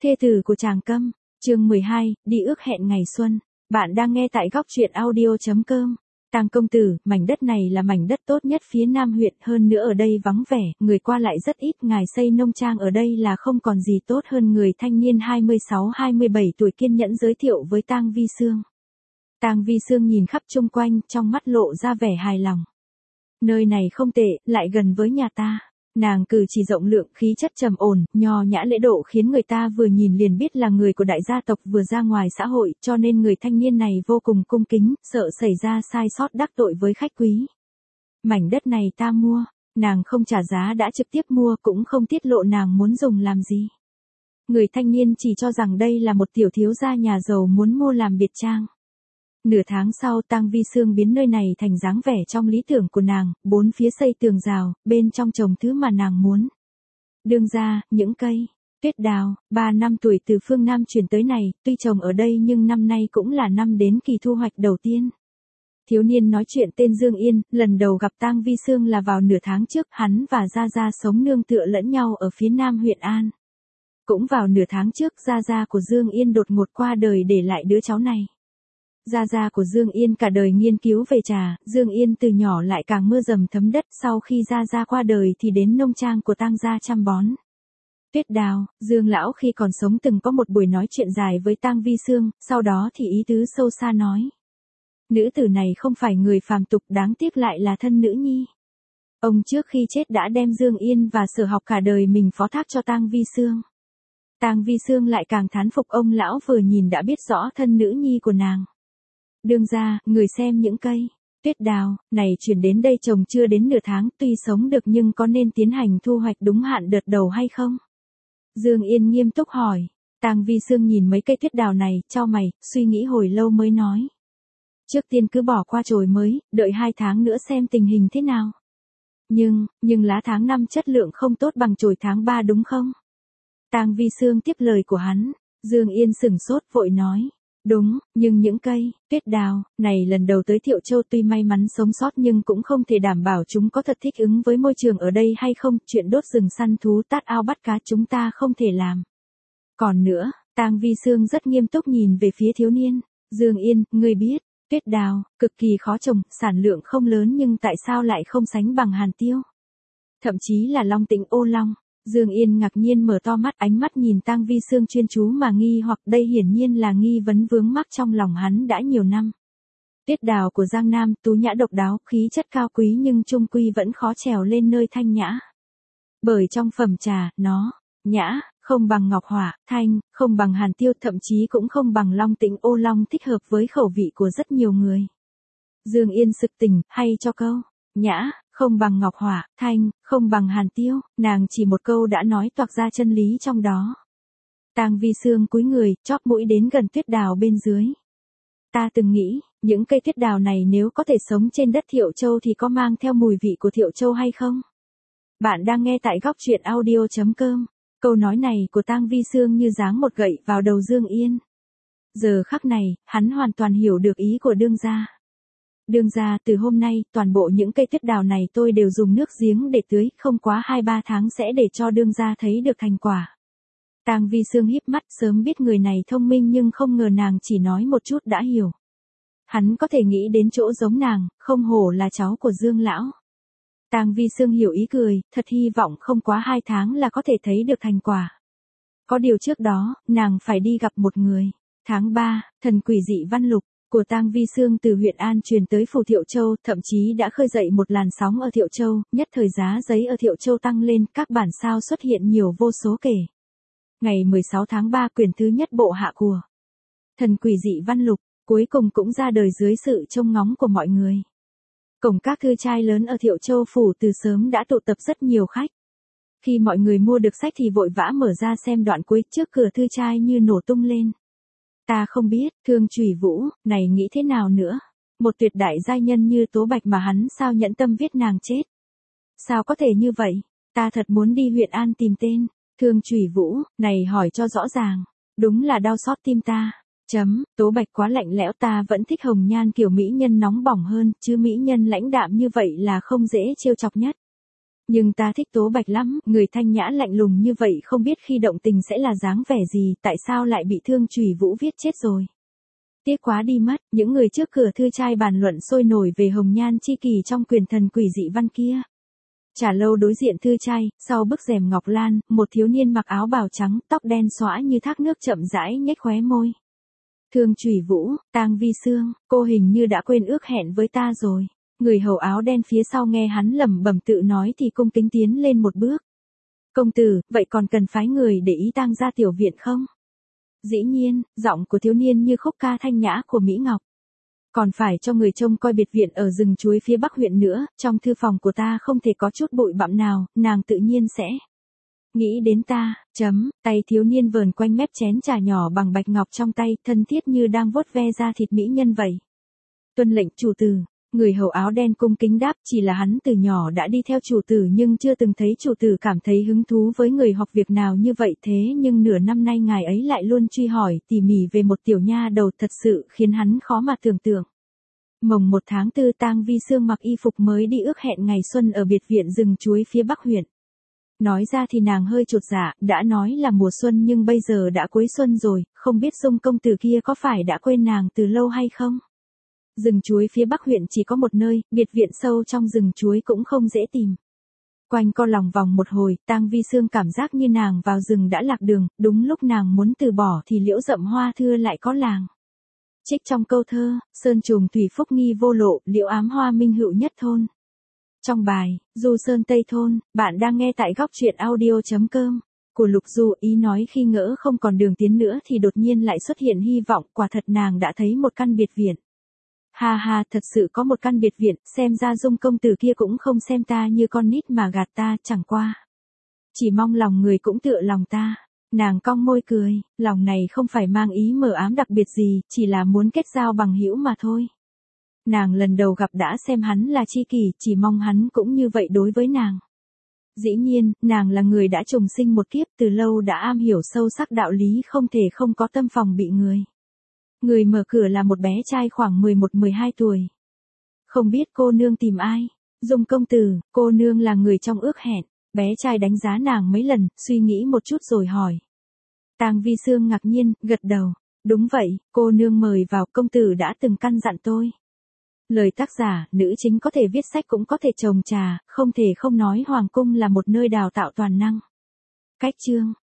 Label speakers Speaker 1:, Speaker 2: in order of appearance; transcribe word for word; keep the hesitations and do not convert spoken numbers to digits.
Speaker 1: Thê tử của Tràng Câm, chương mười hai, đi ước hẹn ngày xuân. Bạn đang nghe tại góc truyện audio chấm com. Tàng công tử, mảnh đất này là mảnh đất tốt nhất phía Nam huyện, hơn nữa ở đây vắng vẻ, người qua lại rất ít, ngài xây nông trang ở đây là không còn gì tốt hơn. Người thanh niên hai mươi sáu hai mươi bảy tuổi kiên nhẫn giới thiệu với Tang Vi Sương. Tang Vi Sương nhìn khắp chung quanh, trong mắt lộ ra vẻ hài lòng. Nơi này không tệ, lại gần với nhà ta. Nàng cử chỉ rộng lượng, khí chất trầm ổn, nho nhã lễ độ khiến người ta vừa nhìn liền biết là người của đại gia tộc vừa ra ngoài xã hội, cho nên người thanh niên này vô cùng cung kính, sợ xảy ra sai sót đắc tội với khách quý. Mảnh đất này ta mua, nàng không trả giá đã trực tiếp mua, cũng không tiết lộ nàng muốn dùng làm gì. Người thanh niên chỉ cho rằng đây là một tiểu thiếu gia nhà giàu muốn mua làm biệt trang. Nửa tháng sau, Tang Vi Sương biến nơi này thành dáng vẻ trong lý tưởng của nàng, bốn phía xây tường rào, bên trong trồng thứ mà nàng muốn. Đương ra, những cây, tuyết đào, ba năm tuổi từ phương Nam chuyển tới này, tuy trồng ở đây nhưng năm nay cũng là năm đến kỳ thu hoạch đầu tiên. Thiếu niên nói chuyện tên Dương Yên, lần đầu gặp Tang Vi Sương là vào nửa tháng trước, hắn và Gia Gia sống nương tựa lẫn nhau ở phía Nam huyện An. Cũng vào nửa tháng trước, Gia Gia của Dương Yên đột ngột qua đời để lại đứa cháu này. Gia Gia của Dương Yên cả đời nghiên cứu về trà, Dương Yên từ nhỏ lại càng mưa dầm thấm đất, sau khi Gia Gia qua đời thì đến nông trang của Tang gia chăm bón. Tuyết đào, Dương lão khi còn sống từng có một buổi nói chuyện dài với Tang Vi Sương, sau đó thì ý tứ sâu xa nói. Nữ tử này không phải người phàm tục, đáng tiếc lại là thân nữ nhi. Ông trước khi chết đã đem Dương Yên và sở học cả đời mình phó thác cho Tang Vi Sương. Tang Vi Sương lại càng thán phục ông lão vừa nhìn đã biết rõ thân nữ nhi của nàng. Đương ra, người xem những cây, tuyết đào, này chuyển đến đây trồng chưa đến nửa tháng, tuy sống được nhưng có nên tiến hành thu hoạch đúng hạn đợt đầu hay không? Dương Yên nghiêm túc hỏi. Tang Vi Sương nhìn mấy cây tuyết đào này, chau mày, suy nghĩ hồi lâu mới nói. Trước tiên cứ bỏ qua chồi mới, đợi hai tháng nữa xem tình hình thế nào. Nhưng, nhưng lá tháng năm chất lượng không tốt bằng chồi tháng ba đúng không? Tang Vi Sương tiếp lời của hắn. Dương Yên sửng sốt vội nói. Đúng, nhưng những cây, tuyết đào, này lần đầu tới Thiệu Châu tuy may mắn sống sót nhưng cũng không thể đảm bảo chúng có thật thích ứng với môi trường ở đây hay không, chuyện đốt rừng săn thú tát ao bắt cá chúng ta không thể làm. Còn nữa, Tang Vi Sương rất nghiêm túc nhìn về phía thiếu niên, Dương Yên, ngươi biết, tuyết đào, cực kỳ khó trồng, sản lượng không lớn nhưng tại sao lại không sánh bằng hàn tiêu? Thậm chí là long tĩnh ô long. Dương Yên ngạc nhiên mở to mắt, ánh mắt nhìn Tang Vi Sương chuyên chú mà nghi hoặc đây hiển nhiên là nghi vấn vướng mắc trong lòng hắn đã nhiều năm. Tuyết đào của Giang Nam tú nhã độc đáo, khí chất cao quý nhưng trung quy vẫn khó trèo lên nơi thanh nhã. Bởi trong phẩm trà, nó, nhã, không bằng ngọc hỏa, thanh, không bằng hàn tiêu, thậm chí cũng không bằng long tĩnh ô long thích hợp với khẩu vị của rất nhiều người. Dương Yên sực tỉnh, hay cho câu, nhã, không bằng ngọc hỏa, thanh, không bằng hàn tiêu, nàng chỉ một câu đã nói toạc ra chân lý trong đó. Tang Vi Sương cúi người, chóp mũi đến gần tuyết đào bên dưới. Ta từng nghĩ, những cây tuyết đào này nếu có thể sống trên đất Thiệu Châu thì có mang theo mùi vị của Thiệu Châu hay không? Bạn đang nghe tại góc truyện audio chấm com. Câu nói này của Tang Vi Sương như giáng một gậy vào đầu Dương Yên. Giờ khắc này, hắn hoàn toàn hiểu được ý của đương gia. Đương ra, từ hôm nay, toàn bộ những cây tuyết đào này tôi đều dùng nước giếng để tưới, không quá hai ba tháng sẽ để cho đương gia thấy được thành quả. Tang Vi Sương híp mắt, sớm biết người này thông minh nhưng không ngờ nàng chỉ nói một chút đã hiểu. Hắn có thể nghĩ đến chỗ giống nàng, không hổ là cháu của Dương lão. Tang Vi Sương hiểu ý cười, thật hy vọng không quá hai tháng là có thể thấy được thành quả. Có điều trước đó, nàng phải đi gặp một người. Tháng ba, thần quỷ dị văn lục của Tang Vi Sương từ huyện An truyền tới phủ Thiệu Châu, thậm chí đã khơi dậy một làn sóng ở Thiệu Châu, nhất thời giá giấy ở Thiệu Châu tăng lên, các bản sao xuất hiện nhiều vô số kể. Ngày mười sáu tháng ba, quyển thứ nhất bộ hạ của thần quỷ dị văn lục, cuối cùng cũng ra đời dưới sự trông ngóng của mọi người. Cổng các thư trai lớn ở Thiệu Châu phủ từ sớm đã tụ tập rất nhiều khách. Khi mọi người mua được sách thì vội vã mở ra xem đoạn cuối, trước cửa thư trai như nổ tung lên. Ta không biết, Thương Chủy Vũ, này nghĩ thế nào nữa? Một tuyệt đại giai nhân như Tố Bạch mà hắn sao nhẫn tâm viết nàng chết? Sao có thể như vậy? Ta thật muốn đi huyện An tìm tên. Thương Chủy Vũ, này hỏi cho rõ ràng. Đúng là đau xót tim ta. Chấm, Tố Bạch quá lạnh lẽo, ta vẫn thích hồng nhan kiểu mỹ nhân nóng bỏng hơn, chứ mỹ nhân lãnh đạm như vậy là không dễ trêu chọc nhất. Nhưng ta thích Tố Bạch lắm, người thanh nhã lạnh lùng như vậy không biết khi động tình sẽ là dáng vẻ gì, tại sao lại bị Thương Chủy Vũ viết chết rồi. Tiếc quá đi mất, những người trước cửa thư trai bàn luận sôi nổi về hồng nhan chi kỳ trong quyền thần quỷ dị văn kia. Trà lâu đối diện thư trai, sau bức rèm ngọc lan, một thiếu niên mặc áo bào trắng, tóc đen xõa như thác nước chậm rãi nhếch khóe môi. Thương Chủy Vũ, Tang Vi Xương, cô hình như đã quên ước hẹn với ta rồi. Người hầu áo đen phía sau nghe hắn lẩm bẩm tự nói thì cung kính tiến lên một bước. Công tử, vậy còn cần phái người để ý Tang ra tiểu viện không? Dĩ nhiên, giọng của thiếu niên như khúc ca thanh nhã của Mỹ Ngọc. Còn phải cho người trông coi biệt viện ở rừng chuối phía bắc huyện nữa, trong thư phòng của ta không thể có chút bụi bặm nào, nàng tự nhiên sẽ nghĩ đến ta, chấm, tay thiếu niên vờn quanh mép chén trà nhỏ bằng bạch ngọc trong tay, thân thiết như đang vuốt ve da thịt mỹ nhân vậy. Tuân lệnh chủ tử, người hầu áo đen cung kính đáp, chỉ là hắn từ nhỏ đã đi theo chủ tử nhưng chưa từng thấy chủ tử cảm thấy hứng thú với người học việc nào như vậy, thế nhưng nửa năm nay ngài ấy lại luôn truy hỏi tỉ mỉ về một tiểu nha đầu, thật sự khiến hắn khó mà tưởng tượng. Mồng một tháng tư, Tang Vi Xương mặc y phục mới đi ước hẹn ngày xuân ở biệt viện rừng chuối phía bắc huyện. Nói ra thì nàng hơi chột dạ, đã nói là mùa xuân nhưng bây giờ đã cuối xuân rồi, không biết Dung công tử kia có phải đã quên nàng từ lâu hay không? Rừng chuối phía bắc huyện chỉ có một nơi, biệt viện sâu trong rừng chuối cũng không dễ tìm. Quanh co lòng vòng một hồi, Tang Vi Xương cảm giác như nàng vào rừng đã lạc đường, đúng lúc nàng muốn từ bỏ thì liễu rậm hoa thưa lại có làng. Trích trong câu thơ, sơn trùng thủy phúc nghi vô lộ, liễu ám hoa minh hữu nhất thôn. Trong bài, Du Sơn Tây Thôn, bạn đang nghe tại góc truyện audio.com, của Lục Du. Ý nói khi ngỡ không còn đường tiến nữa thì đột nhiên lại xuất hiện hy vọng, quả thật nàng đã thấy một căn biệt viện. Ha ha, thật sự có một căn biệt viện, xem ra Dung công tử kia cũng không xem ta như con nít mà gạt ta, chẳng qua. Chỉ mong lòng người cũng tựa lòng ta. Nàng cong môi cười, lòng này không phải mang ý mờ ám đặc biệt gì, chỉ là muốn kết giao bằng hữu mà thôi. Nàng lần đầu gặp đã xem hắn là tri kỷ, chỉ mong hắn cũng như vậy đối với nàng. Dĩ nhiên, nàng là người đã trùng sinh một kiếp, từ lâu đã am hiểu sâu sắc đạo lý, không thể không có tâm phòng bị người. Người mở cửa là một bé trai khoảng mười một mười hai tuổi. Không biết cô nương tìm ai? Dung công tử, cô nương là người trong ước hẹn. Bé trai đánh giá nàng mấy lần, suy nghĩ một chút rồi hỏi. Tang Vi Xương ngạc nhiên, gật đầu. Đúng vậy, cô nương mời vào, công tử đã từng căn dặn tôi. Lời tác giả, nữ chính có thể viết sách cũng có thể trồng trà, không thể không nói hoàng cung là một nơi đào tạo toàn năng. Cách chương,